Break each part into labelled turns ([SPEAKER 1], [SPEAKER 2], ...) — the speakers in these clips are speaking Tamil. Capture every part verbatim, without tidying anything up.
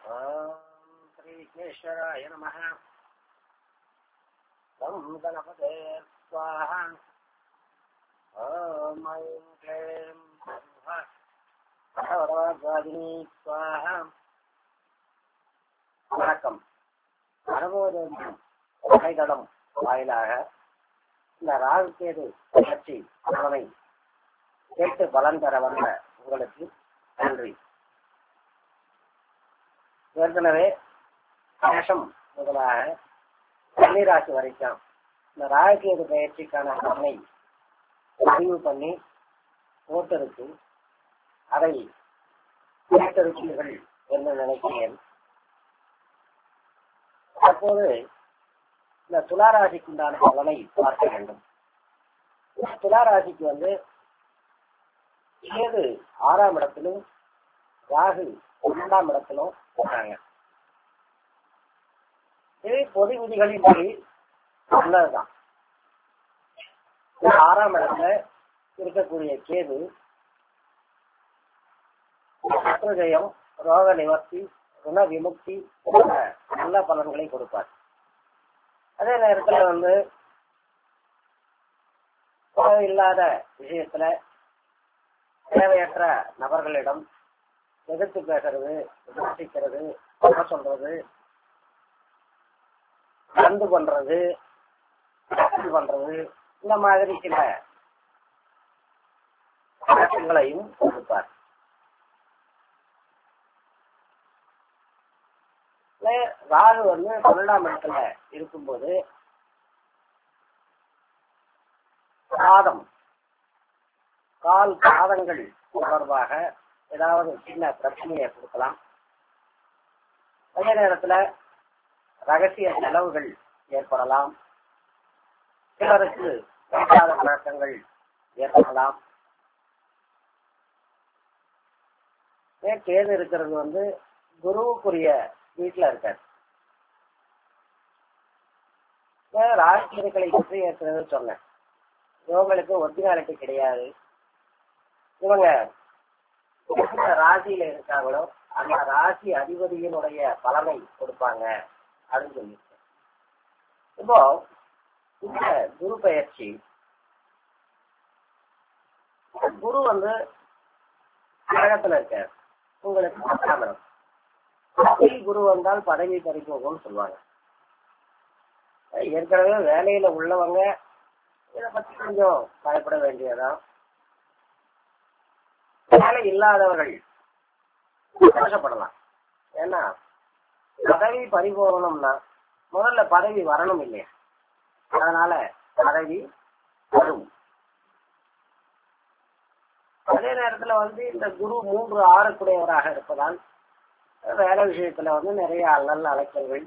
[SPEAKER 1] ஓம் ஸ்ரீ விக்னேஸ்வராய நமஹ. ஓம் கணபதே ஸ்வாஹா. ஓம் ஐம் க்ளீம் வரவரவாதினி ஸ்வாஹா. வணக்கம். அனுபவம் வலைதளம் வாயிலாக இந்த ராகுகேது பயிற்சி பலனை கேட்டு பலன் பெற வந்த உங்களுக்கு நன்றி. ஏற்கனவே மேஷம் முதலாக கன்னிராசி வரைக்கும் இந்த ராகுகேது பயிற்சிக்கான பலனை பதிவு பண்ணி போட்டிருக்கு. அதை கேட்டிருக்கீர்கள் என்று நினைக்கிறேன். அப்போது இந்த துளாராசிக்கு உண்டான பலனை பார்க்க வேண்டும். துளாராசிக்கு வந்து கேது ஆறாம் இடத்திலும் ராகு இரண்டாம் இடத்திலும் போறாங்க. இது பொது விதிகளின்படி நல்லதுதான். ஆறாம் இடத்துல இருக்கக்கூடிய கேது சத்ருஜயம், ரோக நிவர்த்தி, குண விமுக்தி போன்ற நல்ல பலன்களை கொடுப்பார். அதே நேரத்துல வந்து இல்லாத விஷயத்துல தேவையற்ற நபர்களிடம் எதிர்த்து பேசுறது, விமர்சிக்கிறது, சொல்றது, கந்து பண்றது, பண்றது இந்த மாதிரி சில பழக்கங்களையும் கொடுப்பார். ராகு வந்து பன்னெண்டாம் இடத்துல இருக்கும்போது பாதம், கால் பாதங்கள் தொடர்பாக ஏதாவது சின்ன பிரச்சனையை கொடுக்கலாம். அதே நேரத்துல ரகசிய செலவுகள் ஏற்படலாம். சிலருக்கு பேசாத பழக்கங்கள் ஏற்படலாம். கேது இருக்கிறது வந்து குருவுக்குரிய வீட்டுல இருக்காரு. ராசிகளை பற்றி ஏற்கனவே சொன்னேன். இவங்களுக்கு ஒரிஜினாலிட்டி கிடையாது. இவங்க ராசியில இருக்காங்களோ அந்த ராசி அதிபதியினுடைய பலனை கொடுப்பாங்க அப்படின்னு சொல்லியிருக்கேன். இப்போ இந்த குரு பயிற்சி, குரு வந்து கிரகத்துல இருக்காரு. உங்களுக்கு பத்தாம் இடம். குரு வந்தால் பதவி பறிபோகும்னு சொல்லுவாங்க. ஏற்கனவே வேலையில உள்ளவங்க இதை பத்தி கொஞ்சம் பயப்பட வேண்டியதான். வேலை இல்லாதவர்கள் சந்தோஷப்படலாம். ஏன்னா பதவி பறிபோகணும்னா முதல்ல பதவி வரணும் இல்லையா? அதனால பதவி வரும். அதே நேரத்துல வந்து இந்த குரு மூன்று ஆறுக்குடையவராக இருப்பதால் வேலை விஷயத்துல வந்து நிறைய அல்லல் அலைச்சல்கள்,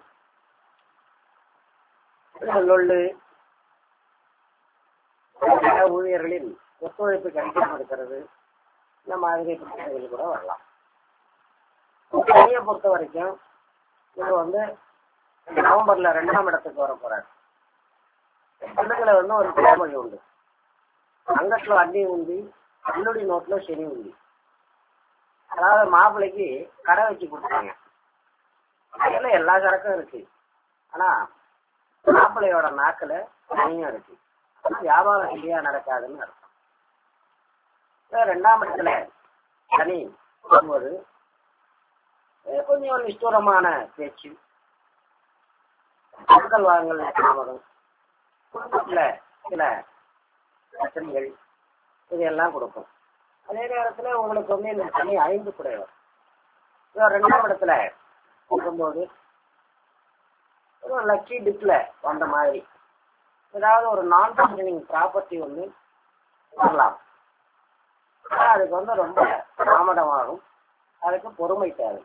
[SPEAKER 1] ஊழியர்களின் ஒத்துழைப்பு கிடைக்காம இருக்கிறது, இந்த மாதிரி பிரச்சனைகள் கூட வரலாம். சனியை பொறுத்த வரைக்கும் இது வந்து நவம்பர்ல ரெண்டாம் இடத்துக்கு வர போறாரு. கணக்குல வந்து ஒரு பழமொழி உண்டு. அங்கத்துல அண்ணி உந்தி, அன்னுடைய நோட்டுல சனி உந்தி. அதாவது மாப்பிள்ளைக்கு கடை வச்சு கொடுத்தாங்க. அதுல எல்லா சரக்கும் இருக்கு. ஆனா மாப்பிள்ளையோட நாக்குல தனியும் இருக்கு. வியாபாரம் சரியா நடக்காதுன்னு அர்த்தம். ரெண்டாம் இடத்துல சனி போகும்போது கொஞ்சம் நிஷ்டூரமான பேச்சு, பொருட்கள் வாங்கல் தாமதம், குடும்பத்துல சில பிரச்சனைகள் இதையெல்லாம் கொடுக்கும். அதே நேரத்துல உங்களுக்கு வந்து இந்த சனி ஐந்து குடையவர் ரெண்டாம் இடத்துல இருக்கும்போது ஒரு லக்கி டிப்ல வந்த மாதிரி ஏதாவது ஒரு நான் ஃபங்க்ஷனிங் ப்ராப்பர்ட்டி வந்து வரலாம். அதுக்கு வந்து ரொம்ப தாமதமாகும். அதுக்கு பொறுமை தேவை.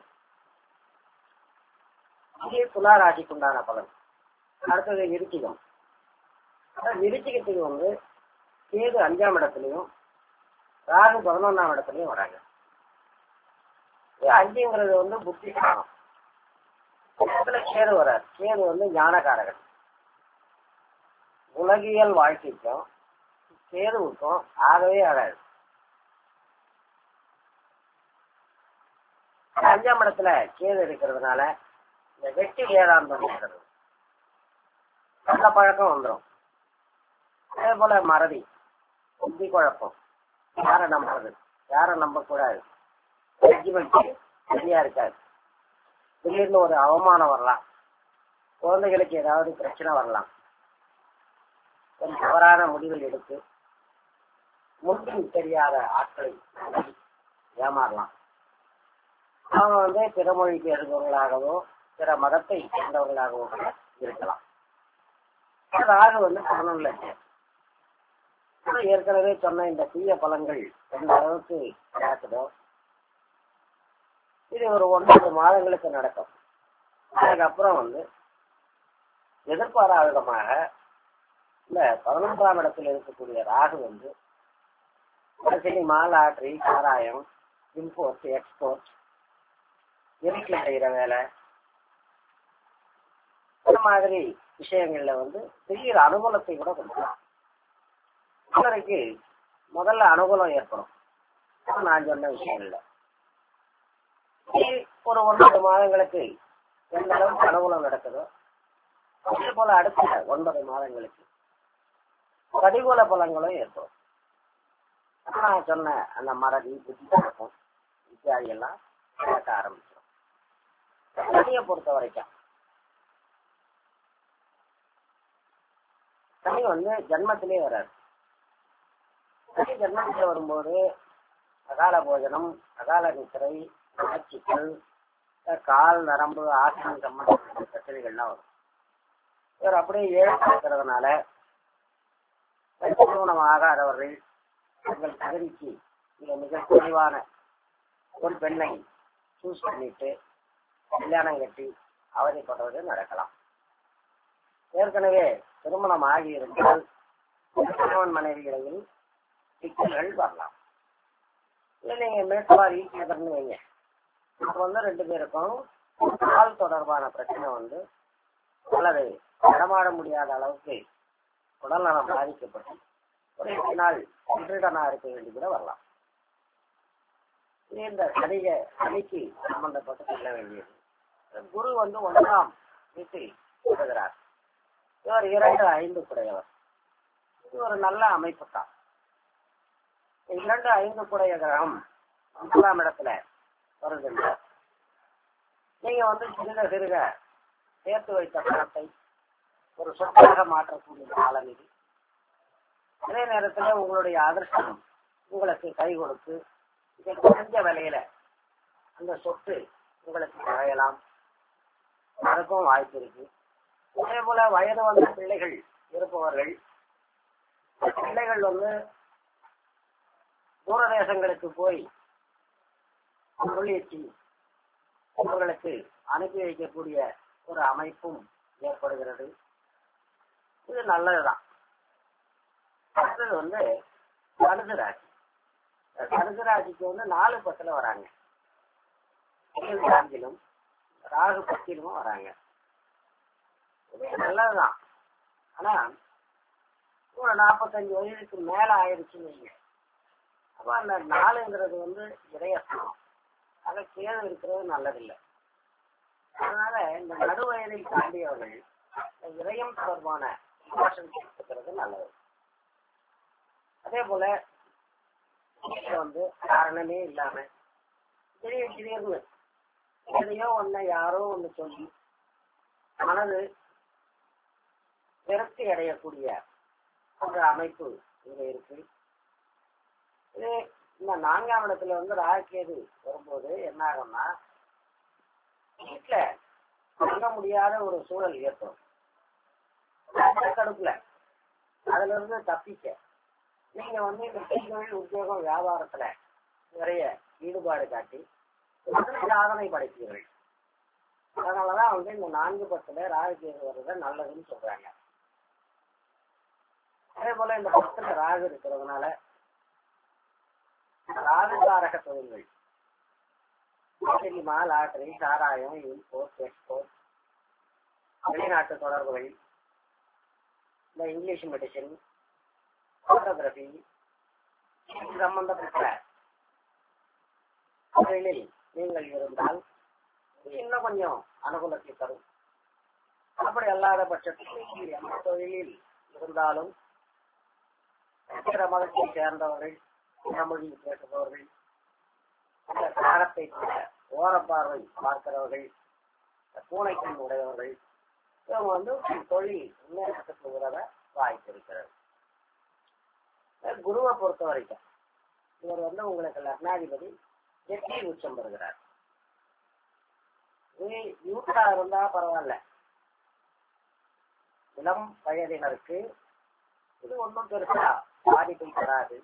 [SPEAKER 1] இதே துளாராசிக்கு உண்டான பலன். அடுத்தது விருச்சிகம். விருச்சிகத்துக்கு வந்து கேது அஞ்சாம் இடத்துலயும் ராகு பதினொன்னாம் இடத்துலயும் வராங்க. அஞ்சுங்கிறது வந்து புத்தி ஸ்தானம். கேது வராது. கேது வந்து ஞானகாரகன். உலகியல் வாழ்க்கைக்கும் கேதுவுக்கும் ஆகவே ஆகாது. அஞ்சாம் இடத்துல கேது இருக்கிறதுனால இந்த வெட்டி வேதாந்தம் இருக்கிறது அந்த பழக்கம் வந்துடும். அதே போல மறதி, புத்தி குழப்பம், யாரை நம்புறது யாரை நம்ப கூடாது, ஜட்ஜ்மெண்ட் சரியா இருக்காது, திடீர்னு ஒரு அவமானம் வரலாம், குழந்தைகளுக்கு ஏதாவது பிரச்சனை வரலாம், ஒரு தவறான முடிவில் எடுத்து முன்பின் தெரியாத ஆட்களை ஏமாறலாம். அவங்க வந்து பிற மொழி பேசுபவர்களாகவோ பிற மதத்தை சேர்ந்தவர்களாகவோ கூட இருக்கலாம். ராகு வந்து பதினொன்னுல ஏற்கனவே சொன்ன இந்த தீய பலன்கள் எந்த அளவுக்கு நடக்குதோ இது ஒரு ஒன்பது மாதங்களுக்கு நடக்கும். அதுக்கப்புறம் வந்து எதிர்பாராத விதமாக இந்த பதினொன்றாம் இடத்தில் இருக்கக்கூடிய ராகு வந்து சினிமா, லாட்டரி, சாராயம், இம்போர்ட் எக்ஸ்போர்ட், இருட்டில் செய்கிற வேலை, இந்த மாதிரி விஷயங்கள்ல வந்து திடீர் அனுகூலத்தை கூட கொடுக்கலாம். சிலருக்கு முதல்ல அனுகூலம் ஏற்படும் நான் சொன்ன விஷயங்கள்ல. ஒரு ஒன்பது மாதங்களுக்கு எந்த அளவுக்கு அனுகூலம் நடக்குதோ அதே போல அடுத்த ஒன்பது மாதங்களுக்கு பிரதிகூல பலன்களும் ஏற்படும். நான் சொன்ன அந்த மறதி, புத்தி குழப்பம் இத்தியாதி எல்லாம் நடக்க ஆரம்பிச்சிடும். சனியை பொறுத்த வரைக்கும் சனி வந்து ஜன்மத்திலே வராது. சனி ஜன்மத்திலே வரும்போது அகால போஜனம், அகால நித்திரை, ஆட்சிகள், கால் நரம்பு, ஆசனம் சம்பந்தப்பட்ட பிரச்சனைகள்லாம் வரும். இவர் அப்படியே ஏழு இருக்கிறதுனால திருமணம் ஆகாதவர்கள் தங்கள் தகுதிக்கு மிக மிக தெளிவான ஒரு பெண்ணை சூஸ் பண்ணிட்டு கல்யாணம் கட்டி அவதிப்படுறது நடக்கலாம். ஏற்கனவே திருமணம் ஆகி இருந்தால் கணவன் மனைவிகளில் சிக்கல்கள் வரலாம். இல்லை நீங்க மேற்பார் ஈக்குவர்னு வைங்க, அது வந்து ரெண்டு பேருக்கும் கால் தொடர்பான பிரச்சனை வந்து அல்லது நடமாட முடியாத அளவுக்கு உடல்நலம் பாதிக்கப்பட்டு ஒரு எட்டு நாள் திருடனா இருக்க வேண்டி கூட வரலாம். இந்த சனிக சனிக்கு சம்பந்தப்பட்டு சொல்ல வேண்டியது. குரு வந்து ஒன்றாம் வீட்டில் வருகிறார். இவர் இரண்டு ஐந்து குடையவர். இது ஒரு நல்ல அமைப்பு தான். இரண்டு ஐந்து குடைய கிரகம் ஒன்றாம் இடத்துல வருகின்ற நீங்க வந்து சிறுக சிறுக சேர்த்து வைத்த பணத்தை ஒரு சொத்தாக மாற்றக்கூடிய காலம் இது. அதே நேரத்தில் உங்களுடைய அதிர்ஷ்டம் உங்களுக்கு கை கொடுத்து குறைஞ்ச விலையில அந்த சொத்து உங்களுக்கு குறையலாம், அதுக்கும் வாய்ப்பு இருக்கு. அதே போல வயது வந்த பிள்ளைகள் இருப்பவர்கள், பிள்ளைகள் வந்து தூரதேசங்களுக்கு போய் தொழிற்சி அவர்களுக்கு அனுப்பி வைக்கக்கூடிய ஒரு அமைப்பும் ஏற்படுகிறது. இது நல்லதுதான். அடுத்தது வந்து தனுசு ராசி. தனுசு ராசிக்கு வந்து நாலு பத்துல வராங்க, அஞ்சிலும் ராகு பத்திலும் வராங்க. இது நல்லதுதான். ஆனா ஒரு நாற்பத்தஞ்சு வயதுக்கு மேல ஆயிடுச்சுன்னு வைங்க, அப்ப அந்த நாலுங்கிறது வந்து இதயஸ்தானம், அதை கேது இருக்கிறது நல்லதில்லை. அதனால இந்த நடு வயதில் தாண்டியவர்கள் இதயம் தொடர்பான இருக்கிறது நல்லது. அதே போல வந்து காரணமே இல்லாம திடீர் திடீர்னு எதையோ ஒண்ணு யாரோ ஒண்ணு சொல்லி மனது விரக்தி அடையக்கூடிய ஒரு அமைப்பு இங்க இருக்கு. இது இந்த நான்காம் இடத்துல வந்து ராகேது வரும்போது என்ன ஆகும்னா வீட்டுல தங்க முடியாத ஒரு சூழல் ஏற்படும். கடுப்புல அதுல இருந்து தப்பிக்க நீங்க வந்து இந்த தொழில் உத்தியோகம் வியாபாரத்துல நிறைய ஈடுபாடு காட்டி சாதனை படைப்பீர்கள். அதனாலதான் வந்து இந்த நான்கு பத்துல ராகுகேது வருவது நல்லதுன்னு சொல்றாங்க. அதே போல இந்த பத்துல ராகு இருக்கிறதுனால ராகுகாரக தொழில்கள், சினிமா, லாட்டரி, சாராயம், இம்போர்ட் எக்ஸ்போர்ட், வெளிநாட்டு தொடர்புகள், இந்த இங்கிலீஷ் மெடிசின், போட்டோகிராஃபி சம்பந்தப்பட்ட தொழிலில் நீங்கள் இருந்தால் இன்னும் கொஞ்சம் அனுகூலத்தை தரும். அப்படி அல்லாத பட்சத்தில் நீங்கள் எந்த தொழிலில் இருந்தாலும் பிற மதத்தை சேர்ந்தவர்கள், மொழி பேசுபவர்கள், அந்த காலத்தை ஓரப்பார்வை பார்க்கிறவர்கள், பூனைக்கும் உடையவர்கள், இவங்க வந்து தொழில் முன்னேற்றத்துக்கு உதவ வாய்ப்பு இருக்கிறது. குருவை பொறுத்த வரைக்கும் இவர் வந்து உங்களுக்கு லக்னாதிபதி எட்டில் உச்சம் பெறுகிறார். யூத்தா இருந்தா பரவாயில்ல, இளம் வயதினருக்கு இது ஒன்றும் பெருசா பாதிப்பை தராது.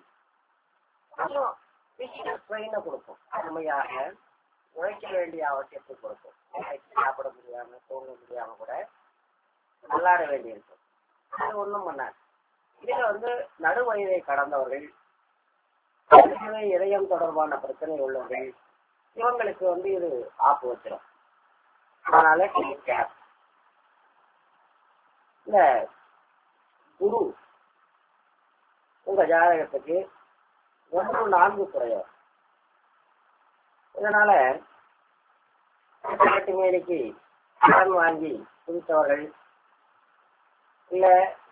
[SPEAKER 1] கொடுக்கும், அருமையாக உழைக்க வேண்டிய அவசியத்தை கொடுக்கும். சாப்பிட முடியாம தூங்க முடியாம கூட விளையாட வேண்டியிருக்கும். அது ஒண்ணும் பண்ணாது. இதுல வந்து நடு வயதை கடந்தவர்கள், இதயம் தொடர்பான பிரச்சனை உள்ளவர்கள், இவங்களுக்கு வந்து இது ஆப்பு வச்சிடும். அதனால இந்த குரு உங்க ஜாதகத்துக்கு ஒன்று நான்கு குறையும். இதனால மேலைக்கு கடன் வாங்கி குடித்தவர்கள், இல்ல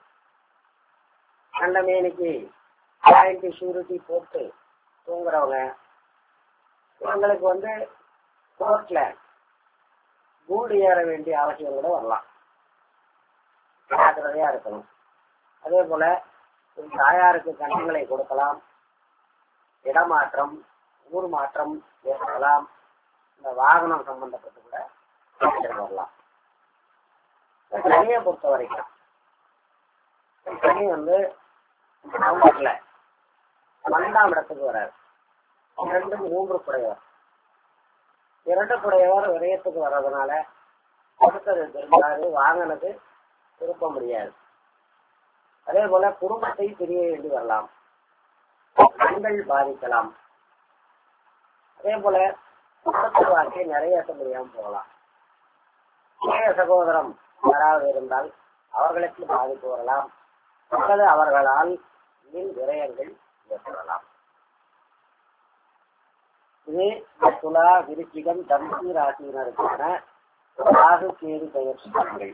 [SPEAKER 1] அந்த மேலைக்கு பாயிண்ட் ஷூரிட்டி போட்டு தூங்குறவங்க, இவங்களுக்கு வந்து கோர்ட்ல கூடு ஏற வேண்டிய அவசியம் கூட வரலாம். ஜாக்கிரதையா இருக்கணும். அதே போல தாயாருக்கு கண்களை கொடுக்கலாம், இடமாற்றம், ஊர் மாற்றம் ஏற்படலாம், இந்த வாகனம் சம்பந்தப்பட்டு கூட வரலாம். சனியை பொறுத்த வரைக்கும் சனி வந்து நவம்பர்ல பன்னெண்டாம் இடத்துக்கு வராது. இரண்டு மூன்று குறையவர், இரண்டு குறையவர் விரயத்துக்கு வர்றதுனால கொடுத்தது திரும்பாது, வாங்கினது திருப்ப முடியாது. அதே போல குடும்பத்தை பிரிய வேண்டி வரலாம், பெண்கள் பாதிக்கலாம். அதே போல குடும்பத்து வாழ்க்கை நிறைய முடியாமல் போகலாம். இளைய சகோதரம் யாராவது இருந்தால் அவர்களுக்கு பாதிப்பு வரலாம், அல்லது அவர்களால் மின் விரயங்கள் ஏற்படலாம். இது துலா, விருச்சிகம், தனுசு ராசியினருக்கான ராகு கேது பெயர் பலன்கள்.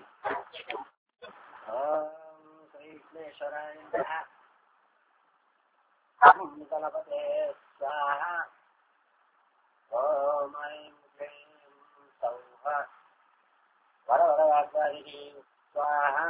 [SPEAKER 1] கணபதே ஸ்வாஹா. ஓம் ஐம் க்ளீம் சௌஹா. வர வர வாக்காரிணி ஸ்வாஹா.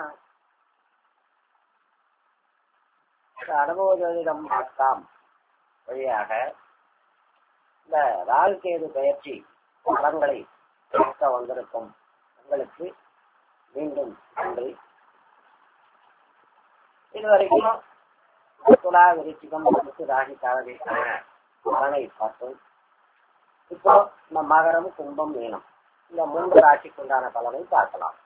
[SPEAKER 1] அனுபவ ஜோதிடம் பார்த்தாம் வழியாக இந்த ராகு கேது பயிற்சி பலன்களை கேட்க வந்திருக்கும் உங்களுக்கு மீண்டும் நன்றி. இதுவரைக்கும் துலா, விருச்சிகம், தனுசு ராசி காலதேசான பலனை பார்த்தோம். இப்போ இந்த மகரம், கும்பம், மீனம் இந்த மூன்று ராசிக்கு உண்டான பலனை பார்க்கலாம்.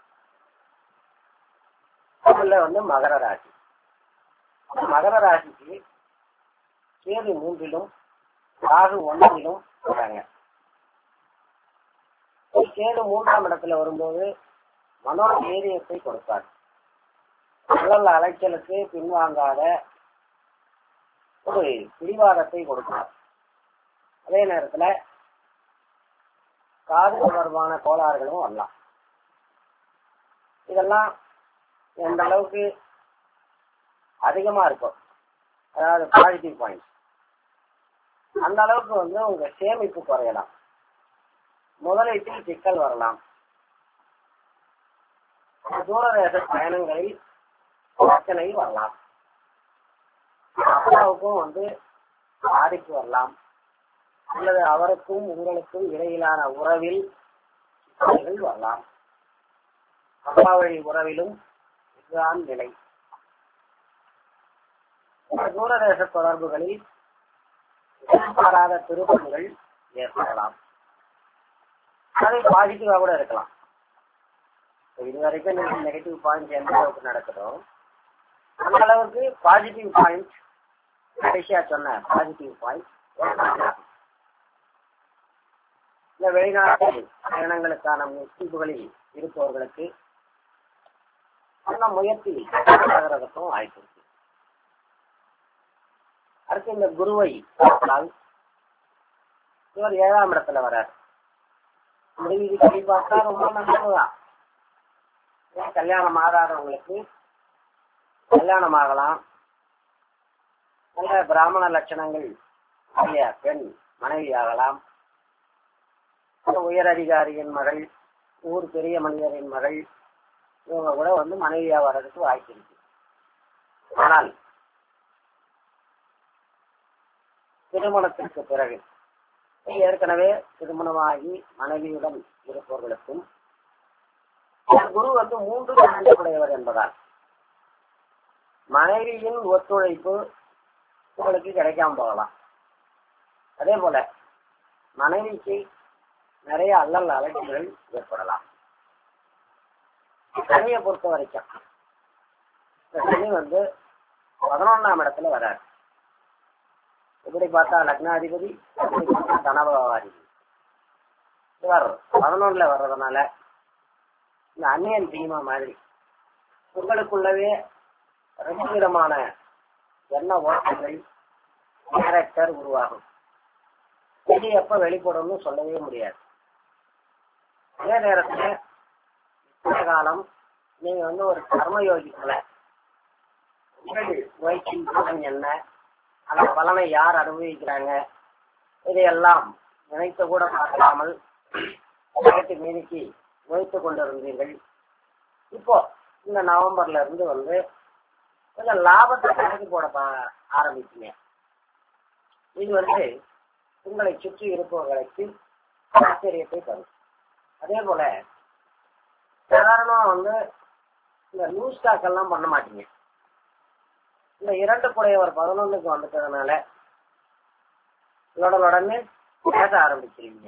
[SPEAKER 1] அதுல வந்து மகர ராசி. மகர ராசிக்கு கேது மூன்றிலும் ராகு ஒன்றிலும் வராங்க. கேது மூன்றாம் இடத்துல வரும்போது மனோ தைரியத்தை கொடுப்பார். உடல் அலைச்சலுக்கு பின்வாங்காத ஒரு பிடிவாதத்தை கொடுப்பார். அதே நேரத்துல காது தொடர்பான கோளாறுகளும் வரலாம். இதெல்லாம் எந்த அளவுக்கு அதிகமா இருக்கும், அதாவது பாசிட்டிவ் பாயிண்ட், அந்த அளவுக்கு வந்து உங்க சேமிப்பு குறையலாம், முதலீட்டில் சிக்கல் வரலாம், தூரதேச பயணங்களில் பிரச்சனை வரலாம், அப்பாவுக்கும் வந்து பாதிப்பு வரலாம், அல்லது அவருக்கும் உங்களுக்கும் இடையிலான உறவில் சிக்கல்கள் வரலாம். அப்பா வழி உறவிலும் இதுதான் நிலை. தூரதேச தொடர்புகளில் எதிர்பாராத திருப்பங்கள் ஏற்படலாம். அது பாசிட்டிவா கூட இருக்கலாம். இதுவரைக்கும் நீங்க நெகட்டிவ் பாயிண்ட் எந்த அளவுக்கு நடக்குதோ அந்த அளவுக்கு பாசிட்டிவ் பாயிண்ட், கடைசியா சொன்ன பாசிட்டிவ் பாயிண்ட் இந்த வெளிநாட்டு பயணங்களுக்கான முயற்சிகளில் இருப்பவர்களுக்கு அந்த முயற்சி ஆகிறதுக்கும் வாய்ப்பு இருக்கு. அடுத்து இந்த குருவை பார்த்தால் இவர் ஏழாம் இடத்துல வரார். முடிவு சொல்லி பார்த்தா ரொம்ப நல்லதுதான். கல்யாணம் ஆகாதவங்களுக்கு கல்யாணம் ஆகலாம். நல்ல பிராமண லட்சணங்கள் உடைய பெண் மனைவி ஆகலாம். உயர் அதிகாரியின் மகள், ஊர் பெரிய மனிதரின் மகள், இவங்க கூட வந்து மனைவியா வர்றதுக்கு வாய்ப்பு இருக்கு. ஆனால் திருமணத்திற்கு பிறகு ஏற்கனவே திருமணமாகி மனைவியுடன் இருப்பவர்களுக்கும் குரு வந்து மூன்று உடையவர் என்பதால் மனைவியின் ஒத்துழைப்பு உங்களுக்கு கிடைக்காம போகலாம். அதே போல மனைவிக்கு நிறைய அல்லல் அழைப்புகள் ஏற்படலாம். சனியை பொறுத்த வரைக்கும் சனி வந்து பதினொன்னாம் இடத்துல வராது. இப்படி பார்த்தா லக்னாதிபதி, தனபாதிபதி இவர் பதினொன்னுல வர்றதுனால இந்த அந்நியன் தீமா மாதிரி உங்களுக்குள்ளவே ரெண்டு விதமான எண்ண ஓட்டங்கள் கேரக்டர் உருவாகும். இது எப்ப வெளிப்படும் சொல்லவே முடியாது. அதே நேரத்துல இந்த காலம் நீங்க வந்து ஒரு கர்மயோகி போல முயற்சியின் பலன் என்ன, அந்த பலனை யார் அனுபவிக்கிறாங்க, இதையெல்லாம் நினைத்து கூட பார்க்காமல் நகட்டு மீதிக்கு முயற்சி கொண்டிருந்தீர்கள். இப்போ இந்த நவம்பர்ல இருந்து வந்து கொஞ்சம் லாபத்தை கணக்கு போட ஆரம்பிச்சீங்க. இது வந்து உங்களை சுற்றி இருப்பவர்களுக்கு ஆச்சரியத்தை தரும். அதே போல சாதாரணமா வந்து இந்த நியூஸ் ஸ்டாக் எல்லாம் பண்ண மாட்டீங்க. இந்த இரண்டு குறையவர் பதினொன்னுக்கு வந்துட்டதுனால உடனே பேச ஆரம்பிச்சிருவீங்க.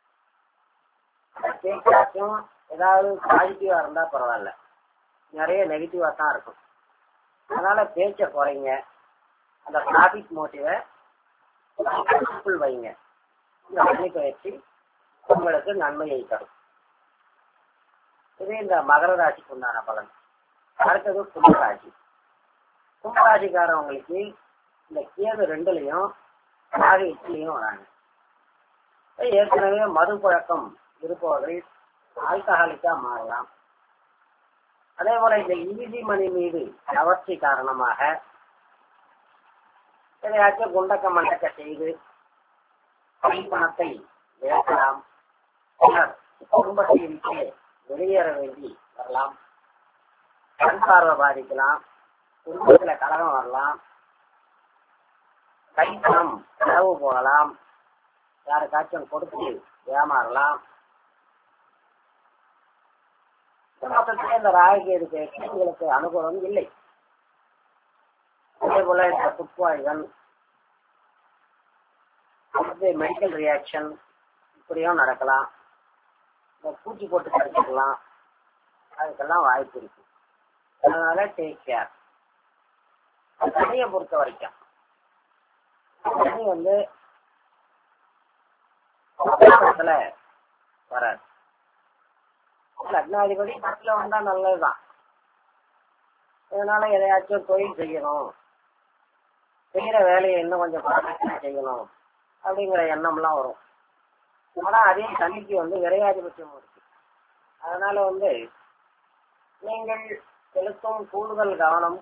[SPEAKER 1] பேச்சாச்சும் ஏதாவது பாசிட்டிவா இருந்தா பரவாயில்ல, நிறைய நெகட்டிவா தான் இருக்கும். அதனால பேச்ச குறைங்க. அந்த ப்ராஃபிட் மோட்டிவை வைங்க. இந்த அக்னி பயிற்சி உங்களுக்கு நன்மையை தரும். இது இந்த மகர ராசிக்கு உண்டான பலன். அடுத்தது கும்பராசி. கும்பராசிக்காரவங்களுக்கு இந்த கேது ரெண்டுலையும் ராகு எட்டுலையும் வராங்க. ஏற்கனவே மது பழக்கம் இருப்பவர்கள் ஆல்கஹாலிக்கா மாறலாம். அதே போல இந்த ஈசி மணி மீது கவர்ச்சி காரணமாக எதையாச்சும் குண்டக்க மண்டக்க செய்து பணத்தை இழக்கலாம். குடும்பத்தை விட்டு வெளியேற வேண்டி வரலாம். கண் பார்வை பாதிக்கலாம். குடும்பத்துல கலகம் வரலாம். கைப்பணம் செலவு போகலாம். யாருக்காச்சும் கொடுத்து ஏமாறலாம். மொத்தத்திலே இந்த ராகுகேது பேச்சு உங்களுக்கு அனுகூலம் இல்லை. அதே போல இந்த ஃபுட் பாய்சன், மெடிக்கல் ரியாக்ஷன் இப்படியும் நடக்கலாம். இந்த பூச்சி போட்டு கடிச்சிக்கலாம். அதுக்கெல்லாம் வாய்ப்பு இருக்கு. அதனால டேக் கேர். சனியை பொறுத்த வரைக்கும் சனி வந்து வராது. லக்னாதிபதி பத்துல வந்தா நல்லதுதான். இதனால எதையாச்சும் தொழில் செய்யணும், செய்யற வேலையை இன்னும் கொஞ்சம் பரவாயில்ல செய்யணும் அப்படிங்கிற எண்ணம்லாம் வரும். ஆனா அதே சனிக்கு வந்து விரையாதிபத்தியம் இருக்கு. அதனால வந்து நீங்கள் செலுத்தும் கூடுதல் கவனம்,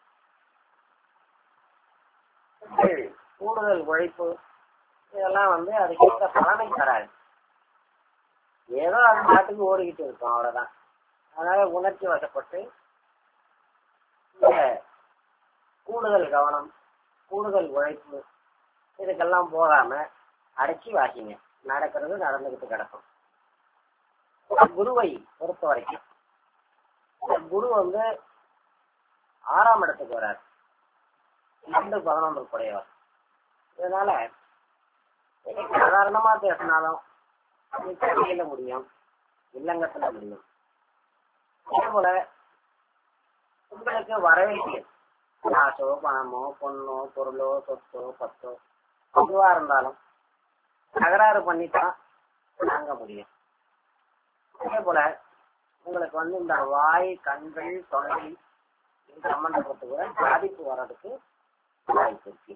[SPEAKER 1] கூடுதல் உழைப்பு இதெல்லாம் வந்து அதுக்கேற்ற பலனை தராது. ஏதோ அது நாட்டுக்கு ஓடிக்கிட்டு இருக்கும், அவ்வளவுதான். அதனால உணர்ச்சி வசப்பட்டு இந்த கூடுதல் கவனம், கூடுதல் உழைப்பு இதுக்கெல்லாம் போகாம அடக்கி வாசிங்க. நடக்கிறது நடந்துகிட்டு கிடக்கும். குருவை பொறுத்த வரைக்கும் குரு வந்து ஆறாம் இடத்துக்கு வராது. ரெண்டு பதினொன்று குறையவர். இதனால சாதாரணமா பேசினாலும் கையில முடியும், இல்லங்கத்துல முடியும். அதே போல உங்களுக்கு வரவேண்டிய காசோ பணமோ பொண்ணோ பொருளோ சொத்தோ பத்தோ எதுவா இருந்தாலும் தகராறு பண்ணித்தான் வாங்க முடியும். அதே போல உங்களுக்கு வந்து இந்த வாய், கண்கள், தொண்டை இது சம்பந்தப்பட்டு கூட பாதிப்பு வர்றதுக்கு வாய்ப்பு இருக்கு.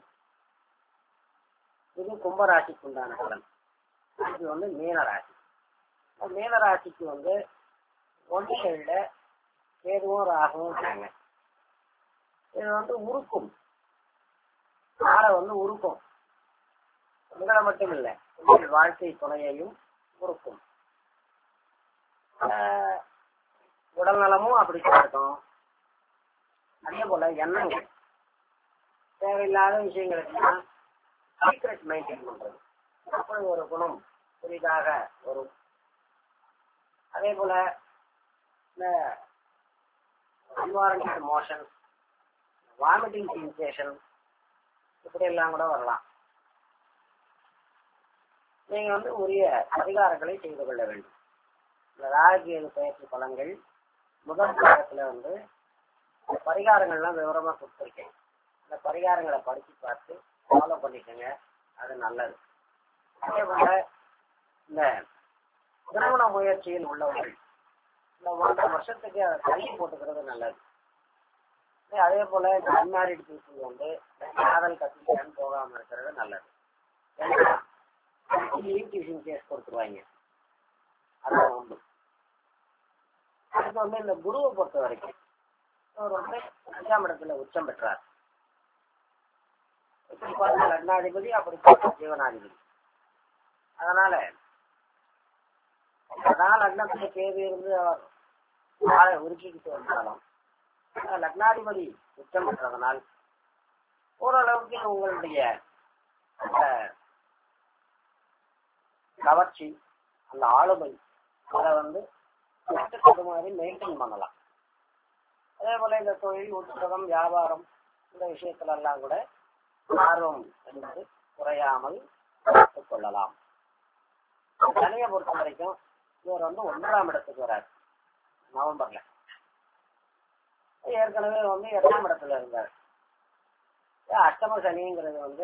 [SPEAKER 1] இது கும்பராசிக்கு உண்டான பலன். இது வந்து மீன ராசி. மீனராசிக்கு வந்து ஒன்று ஏழுல கேதுவும் ராகுவும் இருக்காங்க. இது வந்து உருக்கும், ஆளை வந்து உருக்கும். உங்களை மட்டும் இல்லை, உங்கள் வாழ்க்கை துணையையும் உருக்கும். உடல் நலமும் அப்படித்தான் இருக்கும். அதே போல எண்ணங்கள், தேவையில்லாத விஷயங்களுக்குலாம் சீக்ரெட் மெயின்டைன் பண்றது, அப்படி ஒரு குணம் புதிதாக வரும். அதே போல இந்த அன்வாரண்டட் மோஷன், வாமிட்டிங் சென்சேஷன், இப்படி எல்லாம் கூட வரலாம். நீங்க வந்து உரிய பரிகாரங்களை செய்து கொள்ள வேண்டும். இந்த ராஜகீய பயிற்சி பலன்கள் முதல் பாகத்துல வந்து இந்த பரிகாரங்கள்லாம் விவரமா கொடுத்துருக்கேன். இந்த பரிகாரங்களை படிச்சு பார்த்து ஃபாலோ பண்ணிக்கோங்க, அது நல்லது. அதே போல இந்த திருமண முயற்சியில் உள்ளவர்கள் இந்த ஒன்றரை வருஷத்துக்கு அதை தள்ளி போட்டுக்கிறது நல்லது. அதே போல இந்த அன்மேரிட் பீப்புள் வந்து காதல் கத்திரிக்கான்னு போகாம இருக்கிறது நல்லது. டியூஷன் கேஸ் கொடுத்துருவாங்க, அதான் உண்டு. அடுத்து வந்து இந்த குருவை பொறுத்த வரைக்கும் அவர் வந்து அஞ்சாம் இடத்துல உச்சம் பெற்றார். இப்படி பார்த்த லக்னாதிபதி, அப்படி பார்த்த ஜீவனாதிபதி. அதனால அதான் லக்னத்துல கேது இருந்து அவர் வாழை உருக்கிக்கிட்டு வந்தாலும் லக்னாதிபதி உச்சம் பெற்றதனால் ஓரளவுக்கு உங்களுடைய அந்த கவர்ச்சி, அந்த ஆளுமை, அதை வந்து கட்டுக்கொடு மாதிரி மெயின்டைன் பண்ணலாம். அதே போல இந்த தொழில், உத்தியோகம், வியாபாரம், இந்த விஷயத்துல எல்லாம் கூட ஆர்வம் என்பது குறையாமல் பார்த்துக் கொள்ளலாம். சனியை பொறுத்த வரைக்கும் இவர் வந்து ஒன்றாம் இடத்துக்கு வராரு நவம்பர்ல. ஏற்கனவே வந்து எட்டாம் இடத்துல இருந்தார். அஷ்டம சனிங்கிறது வந்து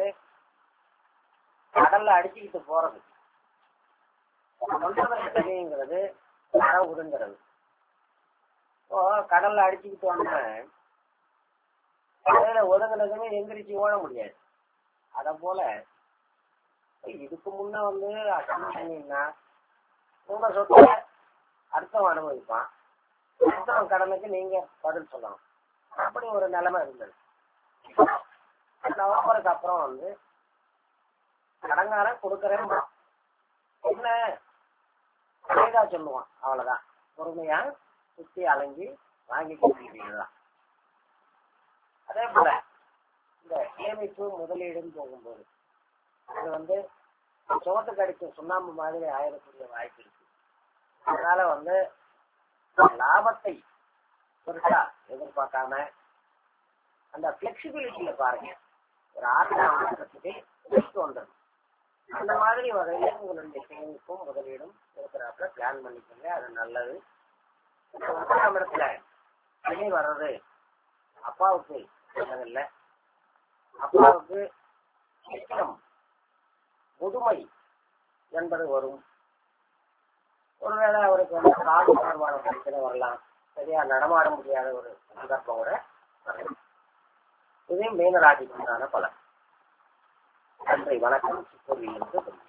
[SPEAKER 1] கடல்ல அடிச்சுக்கிட்டு போறது. ஒன்றாம் சனிங்கிறது மழை உருங்கிறது. இப்போ கடல்ல அடிச்சுக்கிட்டு வந்த கடையில ஒதுங்கினதுமே எந்திரிச்சு ஓட முடியாது. அத போல இதுக்கு முன்ன வந்து அஷ்டம சனின்னா உங்க சொத்தை அர்த்தம் அனுபவிப்பான், அர்த்தம் கடனுக்கு நீங்க பதில் சொல்லணும். அப்படி ஒரு நிலைமை இருந்தது. நவம்பருக்கு அப்புறம் வந்து கடங்கார கொடுக்கறேன் என்ன கைதா சொல்லுவான், அவ்வளவுதான். பொறுமையா சுத்தி அலைஞ்சி வாங்கி கொடுக்கிறீங்களா. அதே போல இந்த சேமிப்பு முதலீடுன்னு போகும்போது அது வந்து சோத்துக்கு அடிச்ச சுண்ணாம்பு மாதிரி ஆயிடக்கூடிய வாய்ப்பு இருக்கு. அதனால வந்து லாபத்தை பெருசா எதிர்பார்க்காம அந்த பிளெக்சிபிலிட்டியில பாருங்க. ஒரு ஆர்டர் வாங்குறதுக்கு வந்துடும். அந்த மாதிரி வகையில உங்களுடைய சேமிப்பும் முதலீடும் இருக்கிறாப்புல பிளான் பண்ணிக்கோங்க, அது நல்லது. ஒன்றாம் இடத்துல சனி வர்றது அப்பாவுக்கு நல்லதில்லை. அப்பாவுக்கு சீக்கிரம் முதுமை என்பது வரும். ஒருவேளை அவருக்கு வந்து காது சார்பான பிரச்சனை வரலாம், சரியா நடமாட முடியாத ஒரு சந்தர்ப்பம் கூட வரலாம். இதே மீனராசிக்கு உண்டான பலன். நன்றி, வணக்கம்.